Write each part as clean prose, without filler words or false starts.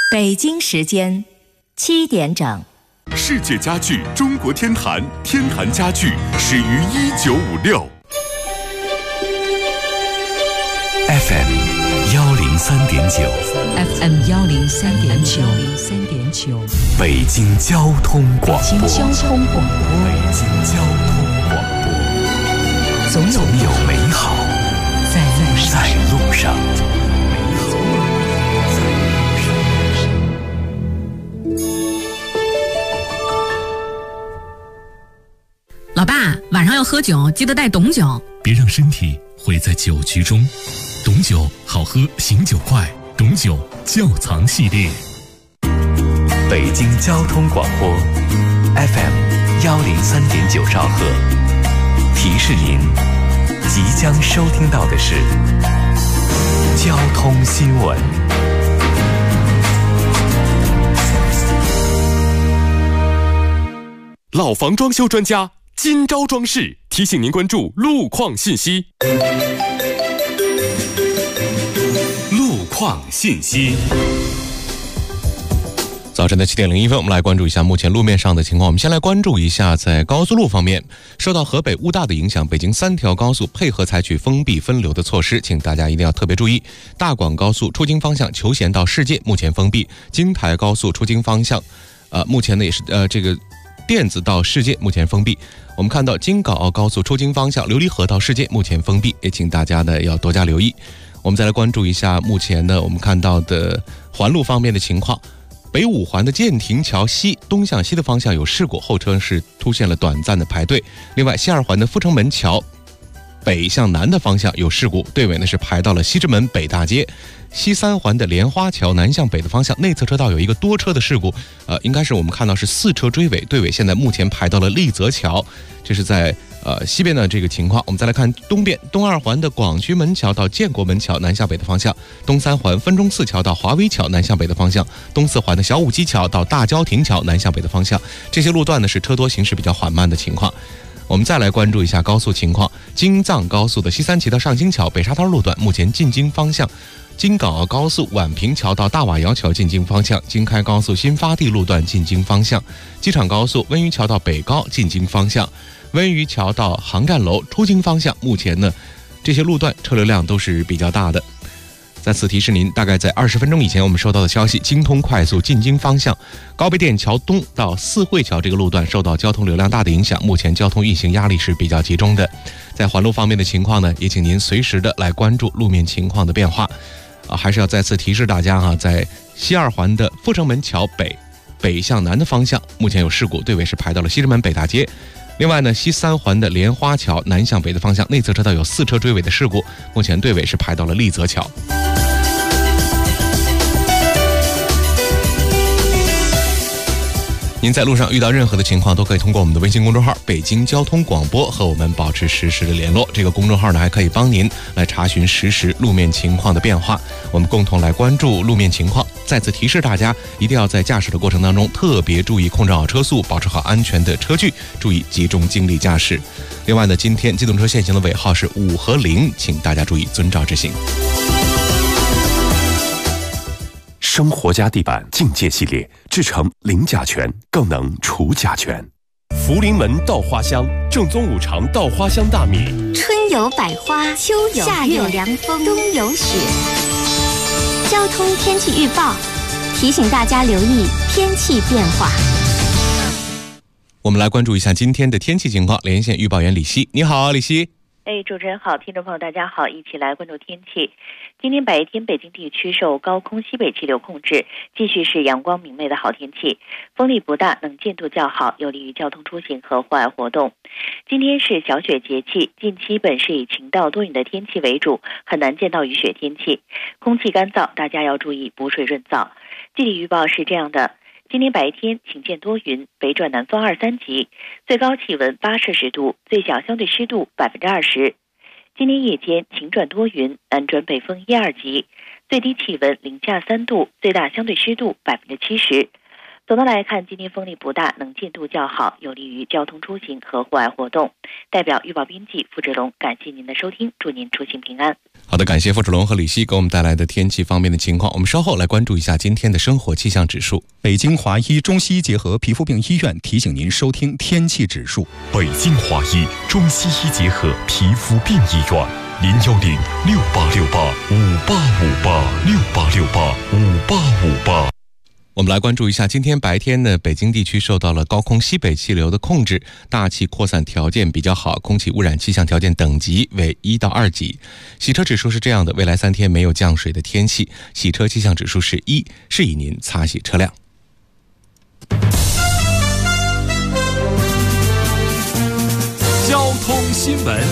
北京时间7点整。 世界家具中国天坛，天坛家具始于1956。 FM 103.9 FM 103.9 北京交通广播。 北京交通广播，总有美好在路上。 老爸，晚上要喝酒，记得带董酒， 别让身体毁在酒局中。董酒好喝，醒酒快，董酒窖藏系列。 北京交通广播 FM 103.9兆赫，提示您即将收听到的是交通新闻。 老房装修专家今朝装饰提醒您关注路况信息。 路况信息。 早晨的7点01分，我们来关注一下目前路面上的情况。我们先来关注一下在高速路方面，受到河北雾大的影响，北京3条高速配合采取封闭分流的措施，请大家一定要特别注意。大广高速出京方向求贤到世界目前封闭，京台高速出京方向目前呢也是这个电子到世界目前封闭。我们看到京港澳高速出京方向琉璃河到世界目前封闭，也请大家呢要多加留意。我们再来关注一下目前呢我们看到的环路方面的情况。北五环的建亭桥西东向西的方向有事故，后车是出现了短暂的排队。另外西二环的阜成门桥北向南的方向有事故，队尾呢是排到了西直门北大街。西三环的莲花桥南向北的方向内侧车道有一个多车的事故，应该是我们看到是4车追尾，队尾现在目前排到了丽泽桥，这是在西边的这个情况。我们再来看东边，东二环的广渠门桥到建国门桥南向北的方向，东三环分钟寺桥到华威桥南向北的方向，东四环的小武基桥到大郊亭桥南向北的方向，这些路段呢是车多行驶比较缓慢的情况。我们再来关注一下高速情况，京藏高速的西三旗到上京桥北沙滩路段目前进京方向，京港澳高速宛平桥到大瓦窑桥进京方向，京开高速新发地路段进京方向，机场高速温榆桥到北高进京方向，温榆桥到航站楼出京方向，目前呢这些路段车流量都是比较大的。在此提示您，大概在20分钟以前我们收到的消息，京通快速进京方向高碑店桥东到四惠桥这个路段受到交通流量大的影响，目前交通运行压力是比较集中的。在环路方面的情况呢，也请您随时的来关注路面情况的变化。还是要再次提示大家在西二环的阜成门桥北向南的方向目前有事故，队尾是排到了西直门北大街。另外呢，西三环的莲花桥南向北的方向内侧车道有4车追尾的事故，目前队尾是排到了丽泽桥。您在路上遇到任何的情况，都可以通过我们的微信公众号北京交通广播和我们保持实时的联络。这个公众号呢还可以帮您来查询实时路面情况的变化，我们共同来关注路面情况。再次提示大家，一定要在驾驶的过程当中特别注意控制好车速，保持好安全的车距，注意集中精力驾驶。另外呢，今天机动车限行的尾号是5和0，请大家注意遵照执行。 生活家地板境界系列制成零甲醛，更能除甲醛。 福临门稻花香，正宗五常稻花香大米。 春有百花，秋有夏有凉风，冬有雪。交通天气预报提醒大家留意天气变化。 我们来关注一下今天的天气情况，连线预报员李希。你好，李希。 主持人好，听众朋友大家好，一起来关注天气。今天白天北京地区受高空西北气流控制，继续是阳光明媚的好天气，风力不大，能见度较好，有利于交通出行和户外活动。今天是小雪节气，近期本是以晴到多云的天气为主，很难见到雨雪天气，空气干燥，大家要注意补水润燥。地理预报是这样的，今天白天晴见多云，北转南风2、3级，最高气温8摄氏度，最小相对湿度20%。今天夜间晴转多云，南转北风1、2级，最低气温0下3度，最大相对湿度70%。 总的来看，今天风力不大，能见度较好，有利于交通出行和户外活动。代表预报编辑付志龙，感谢您的收听，祝您出行平安。 好的，感谢付志龙和李希给我们带来的天气方面的情况。我们稍后来关注一下今天的生活气象指数。 北京华医中西医结合皮肤病医院提醒您收听天气指数。 北京华医中西医结合皮肤病医院，0106868585868685858。 我们来关注一下，今天白天呢，北京地区受到了高空西北气流的控制，大气扩散条件比较好，空气污染气象条件等级为1到2级。洗车指数是这样的，未来3天没有降水的天气，洗车气象指数是1，适宜您擦洗车辆。 交通新闻。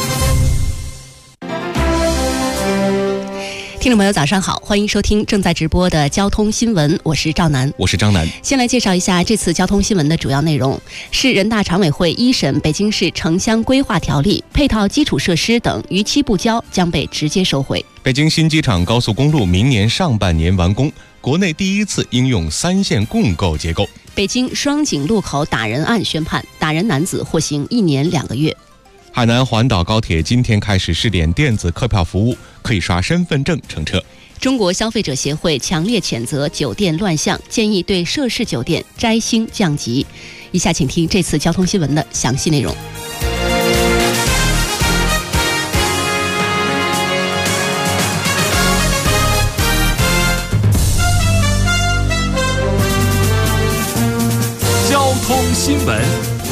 听众朋友早上好，欢迎收听正在直播的交通新闻，我是赵楠。 我是张楠。 先来介绍一下这次交通新闻的主要内容。市人大常委会一审北京市城乡规划条例配套基础设施等逾期不交将被直接收回。 北京新机场高速公路明年上半年完工，国内第一次应用3线共构结构。 北京双井路口打人案宣判，打人男子获刑1年2个月。 海南环岛高铁今天开始试点电子客票服务，可以刷身份证乘车。 中国消费者协会强烈谴责酒店乱象，建议对涉事酒店摘星降级。以下请听这次交通新闻的详细内容。 交通新闻。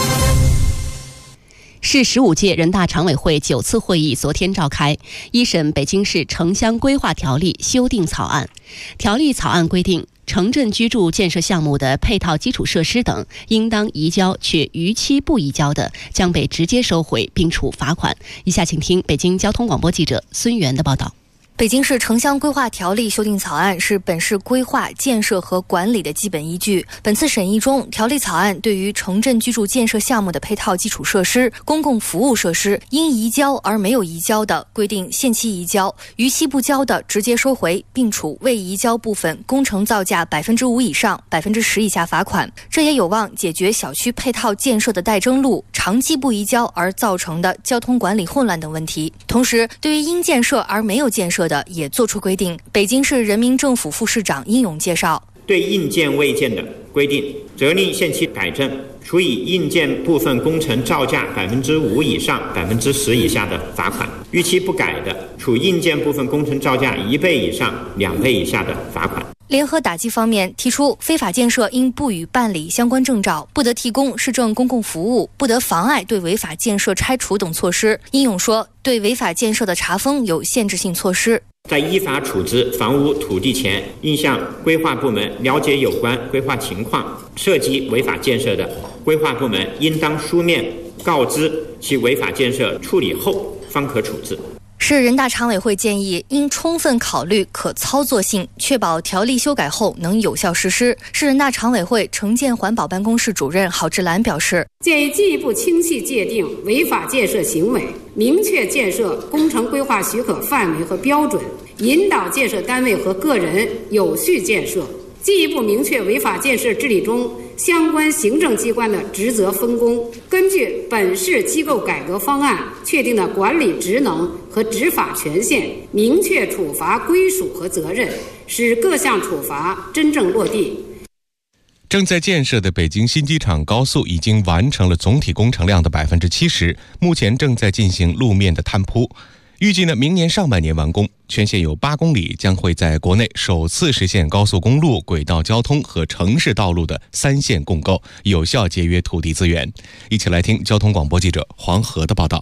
市15届人大常委会9次会议昨天召开，一审北京市城乡规划条例修订草案。条例草案规定，城镇居住建设项目的配套基础设施等应当移交却逾期不移交的，将被直接收回并处罚款。以下请听北京交通广播记者孙源的报道。 北京市城乡规划条例修订草案是本市规划、建设和管理的基本依据。本次审议中，条例草案对于城镇居住建设项目的配套基础设施、公共服务设施应移交而没有移交的，规定限期移交；逾期不交的，直接收回，并处未移交部分工程造价5%以上10%以下罚款。这也有望解决小区配套建设的待征路、长期不移交而造成的交通管理混乱等问题。同时，对于应建设而没有建设的也作出规定。北京市人民政府副市长殷勇介绍， 对应建未建的规定，责令限期改正，处以应建部分工程造价5%以上10%以下的罚款；逾期不改的，处应建部分工程造价1倍以上2倍以下的罚款。 联合打击方面提出，非法建设应不予办理相关证照，不得提供市政公共服务，不得妨碍对违法建设拆除等措施。殷勇说，对违法建设的查封有限制性措施。 在依法处置房屋土地前，应向规划部门了解有关规划情况，涉及违法建设的，规划部门应当书面告知其违法建设处理后方可处置。 市人大常委会建议应充分考虑可操作性，确保条例修改后能有效实施。市人大常委会城建环保办公室主任郝志兰表示， 建议进一步清晰界定违法建设行为，明确建设工程规划许可范围和标准，引导建设单位和个人有序建设，进一步明确违法建设治理中相关行政机关的职责分工，根据本市机构改革方案确定的管理职能和执法权限，明确处罚归属和责任，使各项处罚真正落地。 正在建设的北京新机场高速已经完成了总体工程量的70%，目前正在进行路面的摊铺。预计呢，明年上半年完工，全线有8公里，将会在国内首次实现高速公路、轨道交通和城市道路的3线共构，有效节约土地资源。一起来听交通广播记者黄河的报道。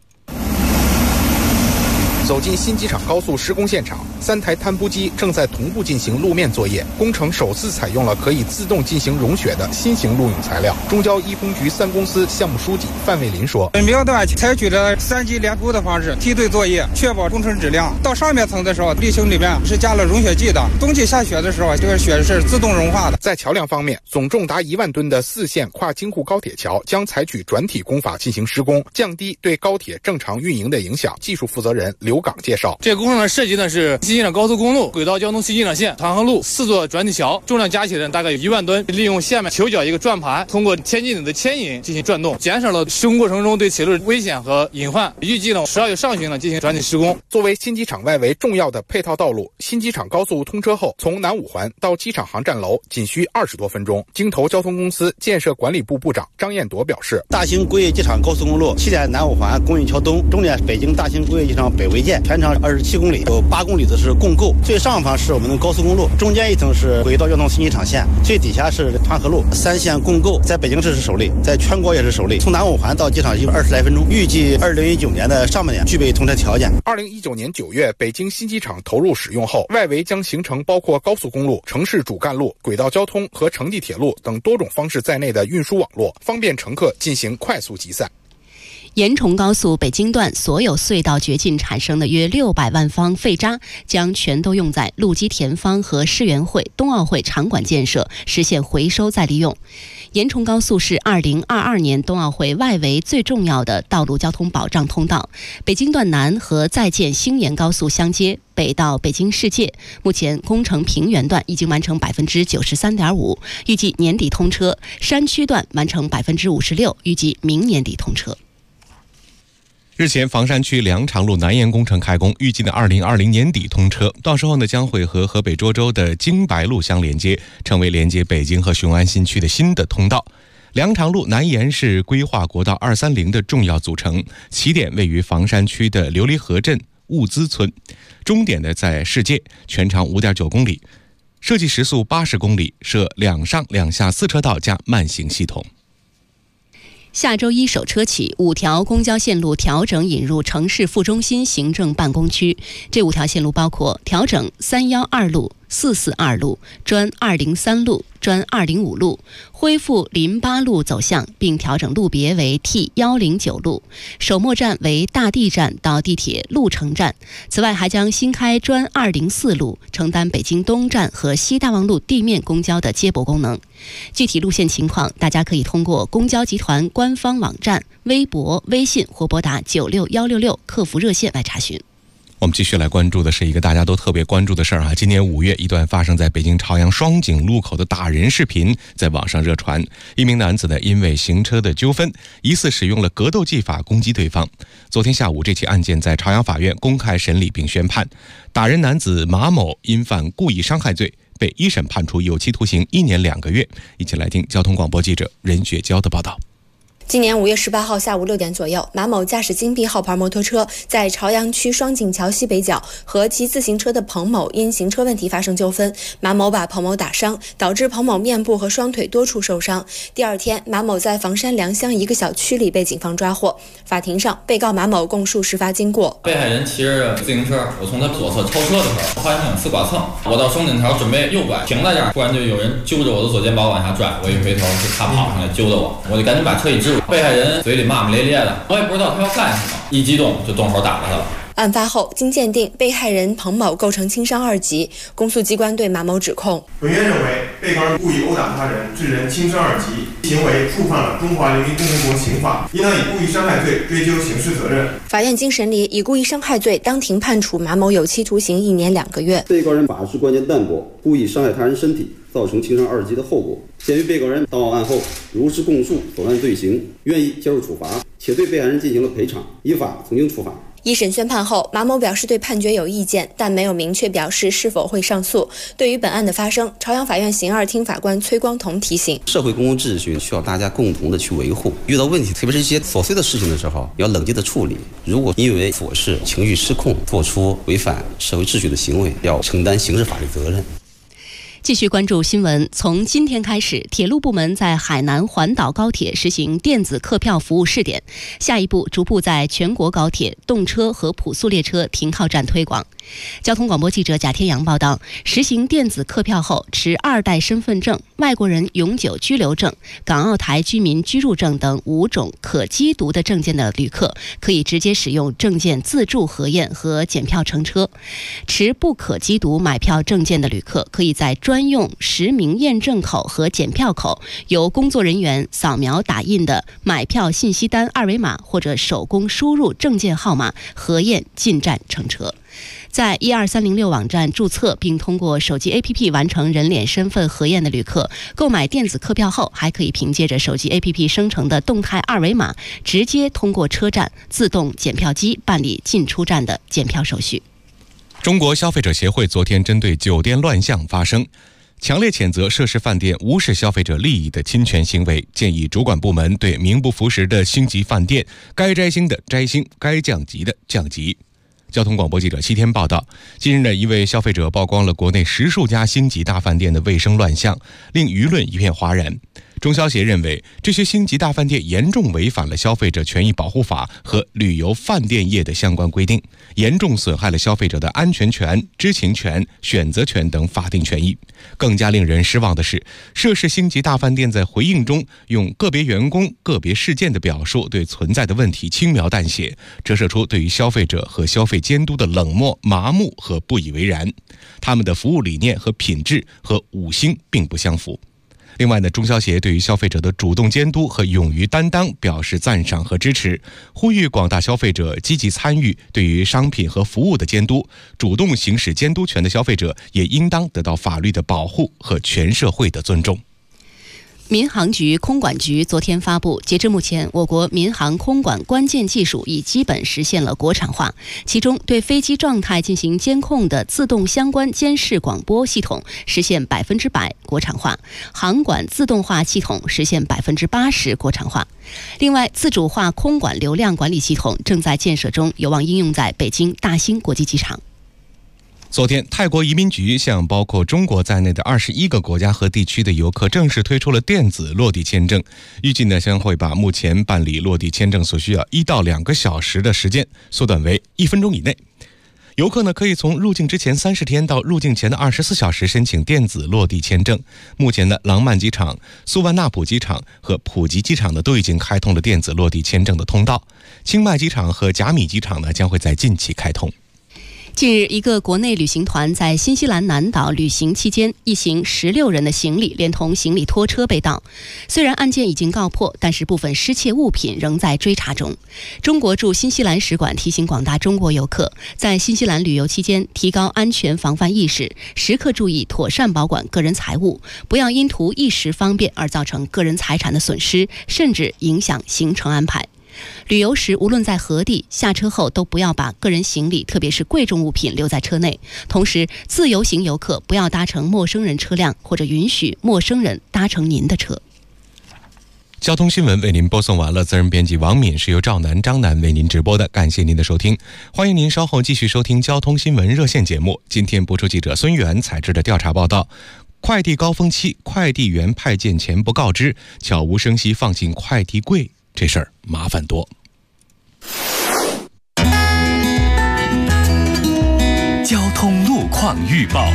走进新机场高速施工现场，3台摊铺机正在同步进行路面作业。工程首次采用了可以自动进行融雪的新型路涌材料。中交一风局3公司项目书记范卫林说：“ 本标段采取了3级连钩的方式梯队作业，确保工程质量。到上面层的时候，地形里面是加了融雪剂的。冬季下雪的时候，这个雪是自动融化的。” 在桥梁方面，总重达1万吨的4线跨京沪高铁桥将采取转体工法进行施工，降低对高铁正常运营的影响。技术负责人刘刘岗介绍， 这个工程的设计呢是新机场高速公路轨道交通新机场线长河路4座转体桥，重量加起来大概有1万吨，利用下面球脚一个转盘，通过千斤顶的牵引进行转动，减少了施工过程中对铁路危险和隐患。预计呢12月上旬呢进行转体施工。 作为新机场外围重要的配套道路，新机场高速通车后，从南五环到机场航站楼仅需20多分钟。京投交通公司建设管理部部长张彦铎表示， 大型工业机场高速公路起点南五环工业桥东，终点北京大型工业机场北围建，全长27公里，有8公里的是共构。最上方是我们的高速公路，中间一层是轨道交通新机场线，最底下是团河路，3线共构，在北京市是首例，在全国也是首例。从南五环到机场有20来分钟，预计2019年的上半年具备通车条件。 2019年9月，北京新机场投入使用后，外围将形成包括高速公路、城市主干路、轨道交通和城际铁路等多种方式在内的运输网络，方便乘客进行快速集散。 延崇高速北京段所有隧道掘进产生的约600万方废渣，将全都用在陆基田方和世园会、冬奥会场馆建设，实现回收再利用。延崇高速是2022年冬奥会外围最重要的道路交通保障通道。北京段南和在建兴延高速相接，北到北京世界。目前工程平原段已经完成93.5%，预计年底通车；山区段完成56%，预计明年底通车。 日前，房山区梁长路南延工程开工，预计的2020年底通车。到时候呢，将会和河北涿州的京白路相连接，成为连接北京和雄安新区的新的通道。梁长路南延是规划国道230的重要组成，起点位于房山区的琉璃河镇物资村，终点呢在世界，全长5.9公里，设计时速80公里，设2上2下4车道加慢行系统。 下周一首车起，5条公交线路调整引入城市副中心行政办公区。这5条线路包括调整312路、442路、专203路、专205路，恢复临8路走向，并调整路别为 T109路，首末站为大地站到地铁鹿城站。此外，还将新开专204路，承担北京东站和西大望路地面公交的接驳功能。具体路线情况，大家可以通过公交集团官方网站、微博、微信或拨打96166客服热线来查询。 我们继续来关注的是一个大家都特别关注的事儿啊！今年5月，一段发生在北京朝阳双井路口的打人视频在网上热传。一名男子呢，因为行车的纠纷，疑似使用了格斗技法攻击对方。昨天下午，这起案件在朝阳法院公开审理并宣判，打人男子马某因犯故意伤害罪，被一审判处有期徒刑1年2个月。一起来听交通广播记者任雪娇的报道。 今年5月18号下午6点左右，马某驾驶金币号牌摩托车在朝阳区双井桥西北角和骑自行车的彭某因行车问题发生纠纷，马某把彭某打伤，导致彭某面部和双腿多处受伤。第二天，马某在房山良乡一个小区里被警方抓获。法庭上，被告马某供述事发经过。 被害人骑着自行车，我从他左侧超车的时候，发现有4剐蹭，我到双井桥准备右拐，停在这儿，突然就有人揪着我的左肩膀往下拽，我一回头是他跑上来揪的我，我就赶紧把车一支。被害人嘴里骂骂咧咧的，我也不知道他要干什么，一激动就动手打了他了。 案发后，经鉴定，被害人彭某构成轻伤2级，公诉机关对马某指控： 本院认为，被告人故意殴打他人，致人轻伤2级，行为触犯了《中华人民共和国刑法》，应当以故意伤害罪追究刑事责任。 法院经审理，以故意伤害罪当庭判处马某有期徒刑1年2个月。 被告人法事关键淡薄，故意伤害他人身体，造成轻伤2级的后果。鉴于被告人到案后如实供述所案罪行，愿意接受处罚，且对被害人进行了赔偿，依法从轻处罚。 一审宣判后，马某表示对判决有意见，但没有明确表示是否会上诉。对于本案的发生，朝阳法院刑2厅法官崔光同提醒： 社会公共秩序需要大家共同的去维护，遇到问题，特别是一些琐碎的事情的时候，要冷静的处理。如果因为琐事情绪失控，做出违反社会秩序的行为，要承担刑事法律责任。 继续关注新闻。从今天开始，铁路部门在海南环岛高铁实行电子客票服务试点，下一步逐步在全国高铁、动车和普速列车停靠站推广。交通广播记者贾天阳报道，实行电子客票后，持2代身份证、外国人永久居留证、港澳台居民居住证等5种可机读的证件的旅客，可以直接使用证件自助核验和检票乘车。持不可机读买票证件的旅客，可以在专专用实名验证口和检票口，由工作人员扫描打印的买票信息单二维码或者手工输入证件号码核验进站乘车。在12306网站注册并通过手机 APP 完成人脸身份核验的旅客，购买电子客票后，还可以凭借着手机 APP 生成的动态二维码，直接通过车站自动检票机办理进出站的检票手续。 中国消费者协会昨天针对酒店乱象发声，强烈谴责涉事饭店无视消费者利益的侵权行为，建议主管部门对名不符实的星级饭店该摘星的摘星，该降级的降级。交通广播记者7天报道，近日呢，一位消费者曝光了国内10数家星级大饭店的卫生乱象，令舆论一片哗然。中消协认为，这些星级大饭店严重违反了消费者权益保护法和旅游饭店业的相关规定，严重损害了消费者的安全权、知情权、选择权等法定权益。更加令人失望的是，涉事星级大饭店在回应中用个别员工、个别事件的表述对存在的问题轻描淡写，折射出对于消费者和消费监督的冷漠、麻木和不以为然。他们的服务理念和品质和5星并不相符。另外呢，中消协对于消费者的主动监督和勇于担当表示赞赏和支持，呼吁广大消费者积极参与对于商品和服务的监督，主动行使监督权的消费者也应当得到法律的保护和全社会的尊重。 民航局空管局昨天发布，截至目前，我国民航空管关键技术已基本实现了国产化。其中，对飞机状态进行监控的自动相关监视广播系统实现100%国产化，航管自动化系统实现80%国产化。另外，自主化空管流量管理系统正在建设中，有望应用在北京大兴国际机场。 昨天，泰国移民局向包括中国在内的21个国家和地区的游客正式推出了电子落地签证，预计呢将会把目前办理落地签证所需要1到2个小时的时间缩短为1分钟以内。游客呢可以从入境之前30天到入境前的24小时申请电子落地签证。目前呢，廊曼机场、苏万纳普机场和普吉机场呢都已经开通了电子落地签证的通道，清迈机场和甲米机场呢将会在近期开通。 近日，一个国内旅行团在新西兰南岛旅行期间，一行16人的行李连同行李拖车被盗。虽然案件已经告破，但是部分失窃物品仍在追查中。中国驻新西兰使馆提醒广大中国游客，在新西兰旅游期间提高安全防范意识，时刻注意妥善保管个人财物，不要因图一时方便而造成个人财产的损失，甚至影响行程安排。旅游时无论在何地，下车后都不要把个人行李特别是贵重物品留在车内。同时，自由行游客不要搭乘陌生人车辆，或者允许陌生人搭乘您的车。 交通新闻为您播送完了，责任编辑王敏，是由赵楠、张楠为您直播的，感谢您的收听。欢迎您稍后继续收听交通新闻热线节目。今天播出记者孙源采制的调查报道，快递高峰期，快递员派件前不告知，悄无声息放进快递柜，这事儿麻烦多。 交通路况预报。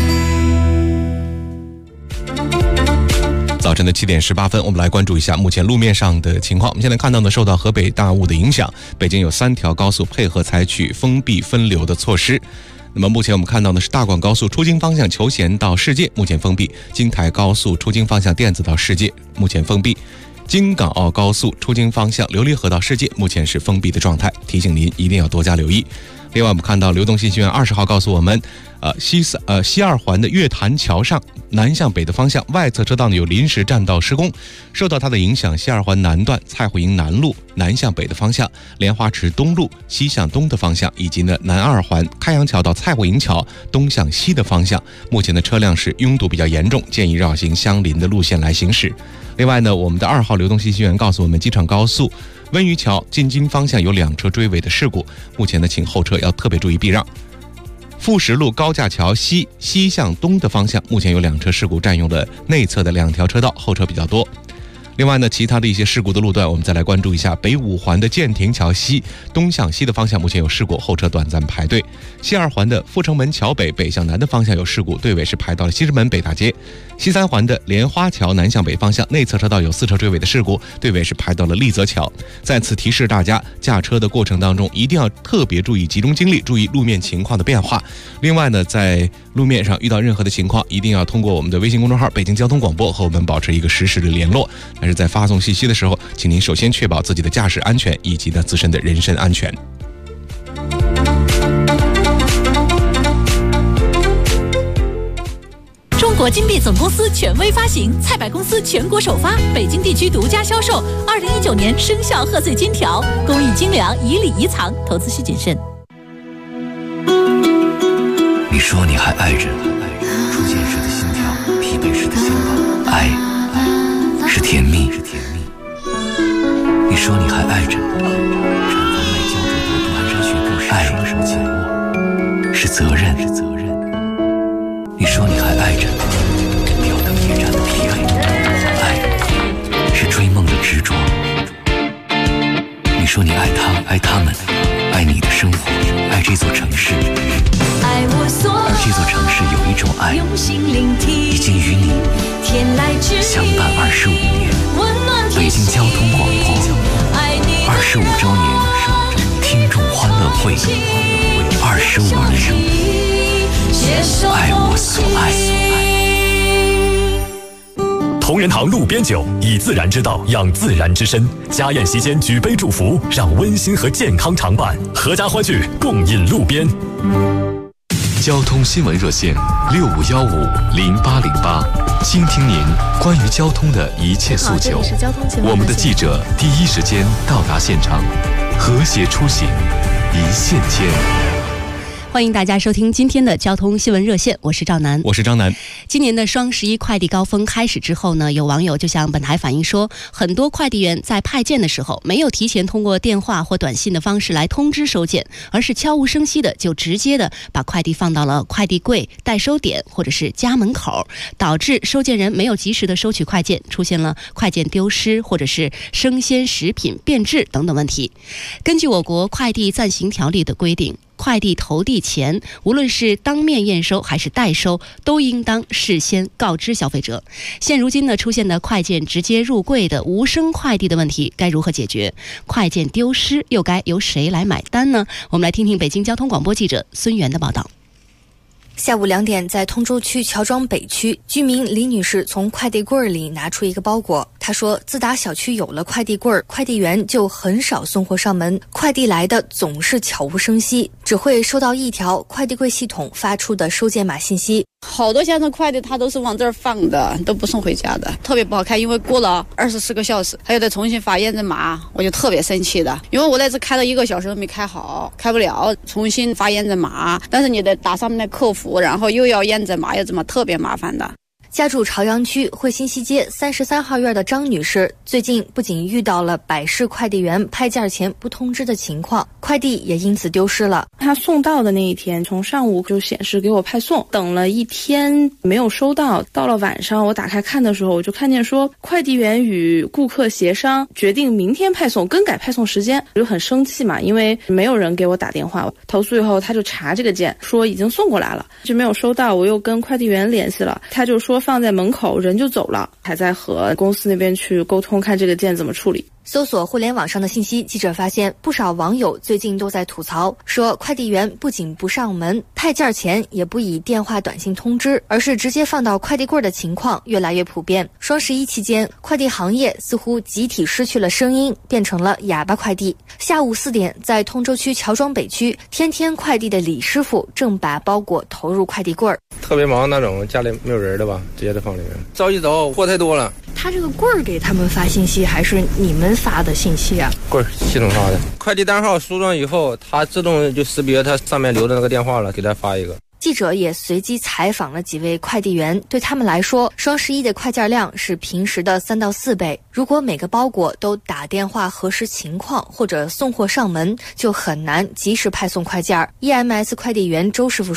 早晨的7点18分，我们来关注一下目前路面上的情况。我们现在看到呢，受到河北大雾的影响，北京有3条高速配合采取封闭分流的措施。那么目前我们看到的是大广高速出京方向求贤到世界目前封闭，京台高速出京方向甸子到世界目前封闭，京港澳高速出京方向琉璃河到世界目前是封闭的状态，提醒您一定要多加留意。另外我们看到流动信息源20号告诉我们，西2环的月坛桥上南向北的方向外侧车道呢有临时占道施工，受到它的影响，西2环南段蔡慧营南路南向北的方向，莲花池东路西向东的方向，以及呢南2环开阳桥到蔡慧营桥东向西的方向，目前的车辆是拥堵比较严重，建议绕行相邻的路线来行驶。另外呢，我们的2号流动信息源告诉我们，机场高速温榆桥进京方向有2车追尾的事故，目前呢请后车要特别注意避让。富石路高架桥西向东的方向，目前有2车事故，占用了内侧的2条车道，后车比较多。 另外呢，其他的一些事故的路段，我们再来关注一下北五环的建亭桥西东向西的方向，目前有事故，后车短暂排队；西二环的阜成门桥北北向南的方向有事故，队尾是排到了西直门北大街；西三环的莲花桥南向北方向内侧车道有4车追尾的事故，队尾是排到了丽泽桥。在此提示大家，驾车的过程当中一定要特别注意集中精力，注意路面情况的变化。另外呢，在路面上遇到任何的情况，一定要通过我们的微信公众号北京交通广播和我们保持一个实时的联络。但是在发送信息的时候，请您首先确保自己的驾驶安全以及呢自身的人身安全。 中国金币总公司权威发行，菜百公司全国首发，北京地区独家销售。2019年生肖贺岁金条，工艺精良，以礼仪藏，投资需谨慎。 你说你还爱着初见时的心跳，疲惫时的心跳，爱是甜蜜。你说你还爱着产房外浇筑的蹒跚学步时爱什么紧握，是责任。你说你还爱着吊灯夜战的疲惫，爱是追梦的执着。你说你爱他，爱他们，爱你的生活，爱这座城市。而这座城市有一种爱，已经与你相伴25年。北京交通广播25周年听众欢乐会，25年，爱我所爱。 同仁堂路边酒，以自然之道养自然之身。家宴席间举杯祝福，让温馨和健康常伴。合家欢聚，共饮路边。 交通新闻热线65150808，倾听您关于交通的一切诉求。我们的记者第一时间到达现场，和谐出行，一线牵。 欢迎大家收听今天的交通新闻热线，我是赵楠。 我是张楠。 今年的双11快递高峰开始之后呢，有网友就向本台反映说，很多快递员在派件的时候没有提前通过电话或短信的方式来通知收件，而是悄无声息的就直接的把快递放到了快递柜、代收点或者是家门口，导致收件人没有及时的收取快件，出现了快件丢失或者是生鲜食品变质等等问题。根据我国快递暂行条例的规定，快递投递前，无论是当面验收还是代收，都应当事先告知消费者。现如今呢，出现的快件直接入柜的无声快递的问题该如何解决？快件丢失又该由谁来买单呢？我们来听听北京交通广播记者孙源的报道。 下午2点，在通州区乔庄北区，居民李女士从快递柜里拿出一个包裹。她说，自打小区有了快递柜，快递员就很少送货上门，快递来的总是悄无声息，只会收到一条快递柜系统发出的收件码信息。 好多先生快递他都是往这儿放的，都不送回家的，特别不好开，因为过了24个小时还有得重新发验证码，我就特别生气的，因为我那次开了1个小时都没开好，开不了，重新发验证码，但是你得打上面的客服，然后又要验证码，又怎么特别麻烦的。 家住朝阳区汇新西街33号院的张女士，最近不仅遇到了百世快递员派件前不通知的情况，快递也因此丢失了。 他送到的那一天，从上午就显示给我派送，等了1天没有收到，到了晚上我打开看的时候，我就看见说快递员与顾客协商决定明天派送，更改派送时间，我就很生气嘛，因为没有人给我打电话。投诉以后，他就查这个件，说已经送过来了，就没有收到。我又跟快递员联系了，他就说放在门口，人就走了，还在和公司那边去沟通，看这个件怎么处理。 搜索互联网上的信息，记者发现不少网友最近都在吐槽，说快递员不仅不上门，派件前也不以电话短信通知，而是直接放到快递柜的情况越来越普遍。双11期间，快递行业似乎集体失去了声音，变成了哑巴快递。下午4点，在通州区乔庄北区，天天快递的李师傅正把包裹投入快递柜。 特别忙那种，家里没有人的吧，直接就放里面。着急走，货太多了。 他这个柜儿给他们发信息，还是你们发的信息啊？ 柜儿系统发的，快递单号输入以后，它自动就识别它上面留的那个电话了，给他发一个。 记者也随机采访了几位快递员，对他们来说，双11的快件量是平时的3到4倍。如果每个包裹都打电话核实情况或者送货上门，就很难及时派送快件。EMS 快递员周师傅说，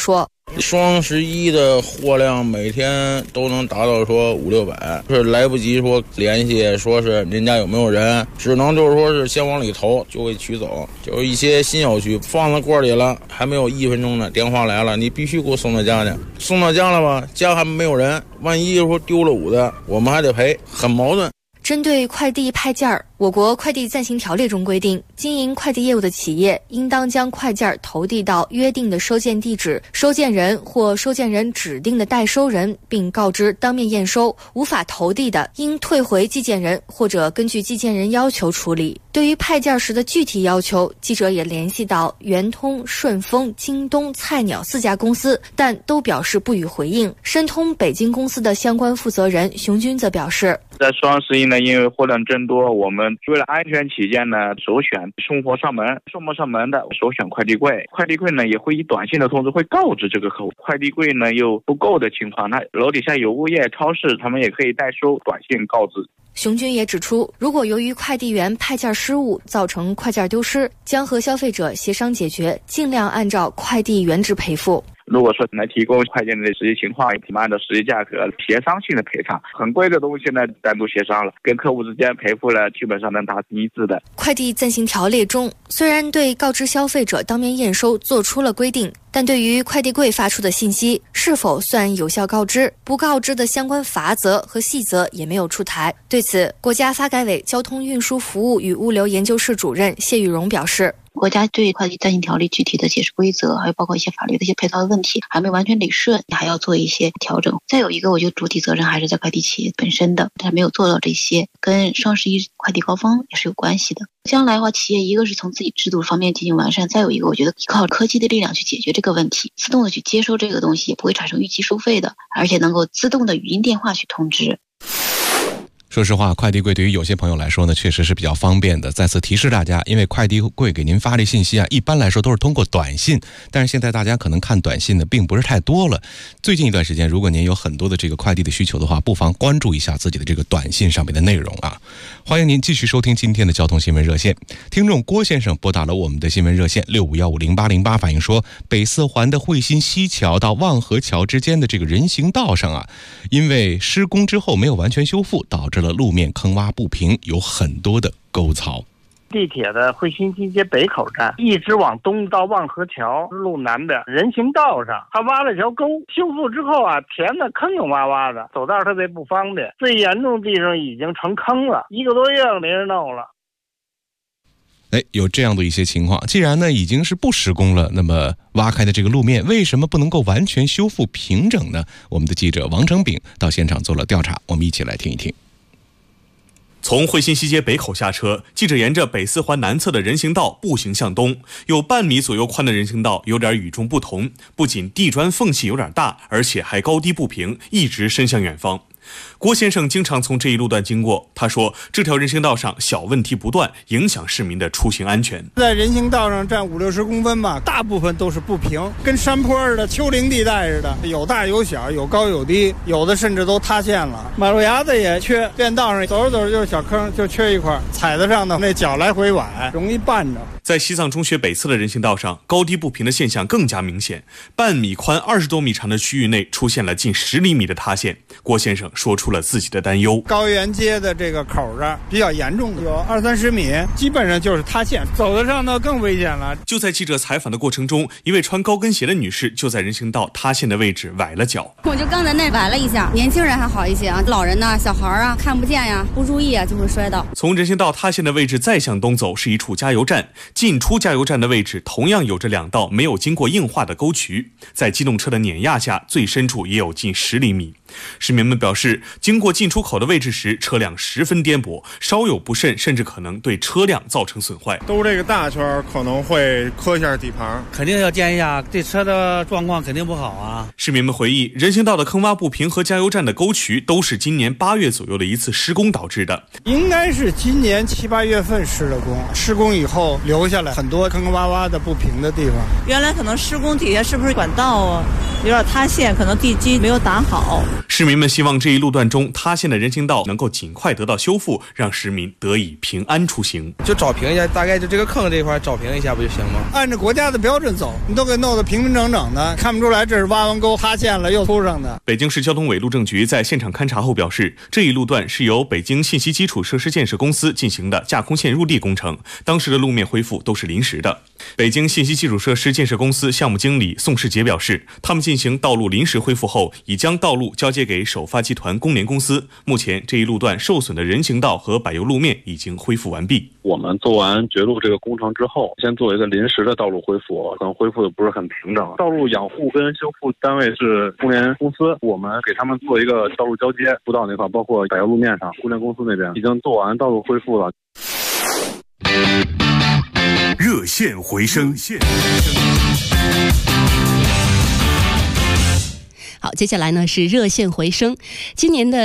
双11的货量每天都能达到说500-600，是来不及说联系说是人家有没有人，只能就是说是先往里投就会取走。就是一些新小区放在锅里了，还没有1分钟呢，电话来了，你必须给我送到家去。送到家了吧，家还没有人，万一说丢了5的，我们还得赔，很矛盾。 针对快递派件儿，我国快递暂行条例中规定，经营快递业务的企业应当将快件投递到约定的收件地址、收件人或收件人指定的代收人，并告知当面验收。无法投递的，应退回寄件人或者根据寄件人要求处理。对于派件时的具体要求，记者也联系到圆通、顺丰、京东、菜鸟4家公司，但都表示不予回应。申通北京公司的相关负责人熊军则表示， 在双11呢，因为货量增多，我们为了安全起见呢，首选送货上门，送不上门的首选快递柜。快递柜呢也会以短信的通知会告知这个客户。快递柜呢又不够的情况，那楼底下有物业、超市，他们也可以代收，短信告知。 熊军也指出，如果由于快递员派件失误造成快件丢失，将和消费者协商解决，尽量按照快递原值赔付。 如果说能提供快件的实际情况，按照实际价格协商性的赔偿，很贵的东西呢单独协商了，跟客户之间赔付了基本上能达成一致的。 快递暂行条例中虽然对告知消费者当面验收做出了规定，但对于快递柜发出的信息是否算有效告知，不告知的相关罚则和细则也没有出台。对此，国家发改委交通运输服务与物流研究室主任谢玉荣表示， 国家对快递暂行条例具体的解释规则，还有包括一些法律的一些配套的问题还没完全理顺，还要做一些调整。再有一个，我觉得主体责任还是在快递企业本身的，但没有做到这些，跟双11快递高峰也是有关系的。将来的话，企业一个是从自己制度方面进行完善，再有一个我觉得依靠科技的力量去解决这个问题，自动的去接收这个东西，也不会产生逾期收费的，而且能够自动的语音电话去通知。 说实话，快递柜对于有些朋友来说呢，确实是比较方便的。再次提示大家，因为快递柜给您发的信息啊，一般来说都是通过短信，但是现在大家可能看短信的并不是太多了。最近一段时间，如果您有很多的这个快递的需求的话，不妨关注一下自己的这个短信上面的内容啊。欢迎您继续收听今天的交通新闻热线。听众郭先生拨打了我们的新闻热线65150808，反映说，北4环的惠新西桥到望河桥之间的这个人行道上啊，因为施工之后没有完全修复，导致了路面坑洼不平，有很多的沟槽。 地铁的惠新西街北口站一直往东到望河桥路南的人行道上，它挖了条沟，修复之后啊，填的坑坑洼洼的，走道特别不方便。最严重的地方已经成坑了，1个多月了没人弄了。 有这样的一些情况，既然呢已经是不施工了，那么挖开的这个路面为什么不能够完全修复平整呢？我们的记者王成炳到现场做了调查，我们一起来听一听。 从惠新西街北口下车，记者沿着北4环南侧的人行道步行向东，有半米左右宽的人行道有点与众不同，不仅地砖缝隙有点大，而且还高低不平，一直伸向远方。郭先生经常从这一路段经过，他说这条人行道上小问题不断，影响市民的出行安全。 在人行道上占50-60公分吧，大部分都是不平，跟山坡似的，丘陵地带似的，有大有小，有高有低，有的甚至都塌陷了。马路牙子也缺，便道上走着走着就是小坑，就缺一块，踩在上头那脚来回崴，容易绊着。 在西藏中学北侧的人行道上，高低不平的现象更加明显，半米宽20多米长的区域内出现了近10厘米的塌陷。郭先生说出了自己的担忧。 高原街的这个口这儿比较严重的，有20-30米，基本上就是塌陷，走得上头更危险了。 就在记者采访的过程中，一位穿高跟鞋的女士就在人行道塌陷的位置崴了脚。 我就刚才那崴了一下，年轻人还好一些啊，老人呢、小孩啊，看不见呀，不注意啊，就会摔倒。 从人行道塌陷的位置再向东走是一处加油站，进出加油站的位置同样有着2道没有经过硬化的沟渠，在机动车的碾压下，最深处也有近10厘米。市民们表示，经过进出口的位置时，车辆十分颠簸，稍有不慎，甚至可能对车辆造成损坏。 兜这个大圈可能会磕一下底盘， 肯定要见一下，这车的状况肯定不好啊。 市民们回忆，人行道的坑洼不平和加油站的沟渠都是今年8月左右的一次施工导致的。 应该是今年7-8月份施的工，施工以后留留下来很多坑坑洼洼的不平的地方。 原来可能施工底下是不是管道啊有点塌陷，可能地基没有打好。 市民们希望这一路段中塌陷的人行道能够尽快得到修复，让市民得以平安出行。 就找平一下，大概就这个坑这一块找平一下不就行吗？ 按照国家的标准走，你都给弄得平平整整的，看不出来这是挖完沟塌陷了又铺上的。 北京市交通委路政局在现场勘查后表示，这一路段是由北京信息基础设施建设公司进行的架空线入地工程，当时的路面恢复都是临时的。北京信息基础设施建设公司项目经理宋世杰表示，他们进行道路临时恢复后，已将道路交接给首发集团工联公司。目前这一路段受损的人行道和柏油路面已经恢复完毕。 我们做完绝路这个工程之后，先做一个临时的道路恢复，可能恢复的不是很平整。道路养护跟修复单位是工联公司，我们给他们做一个道路交接，步道那块包括柏油路面上，工联公司那边已经做完道路恢复了。 热线回声。 好，接下来呢是热线回声。今年的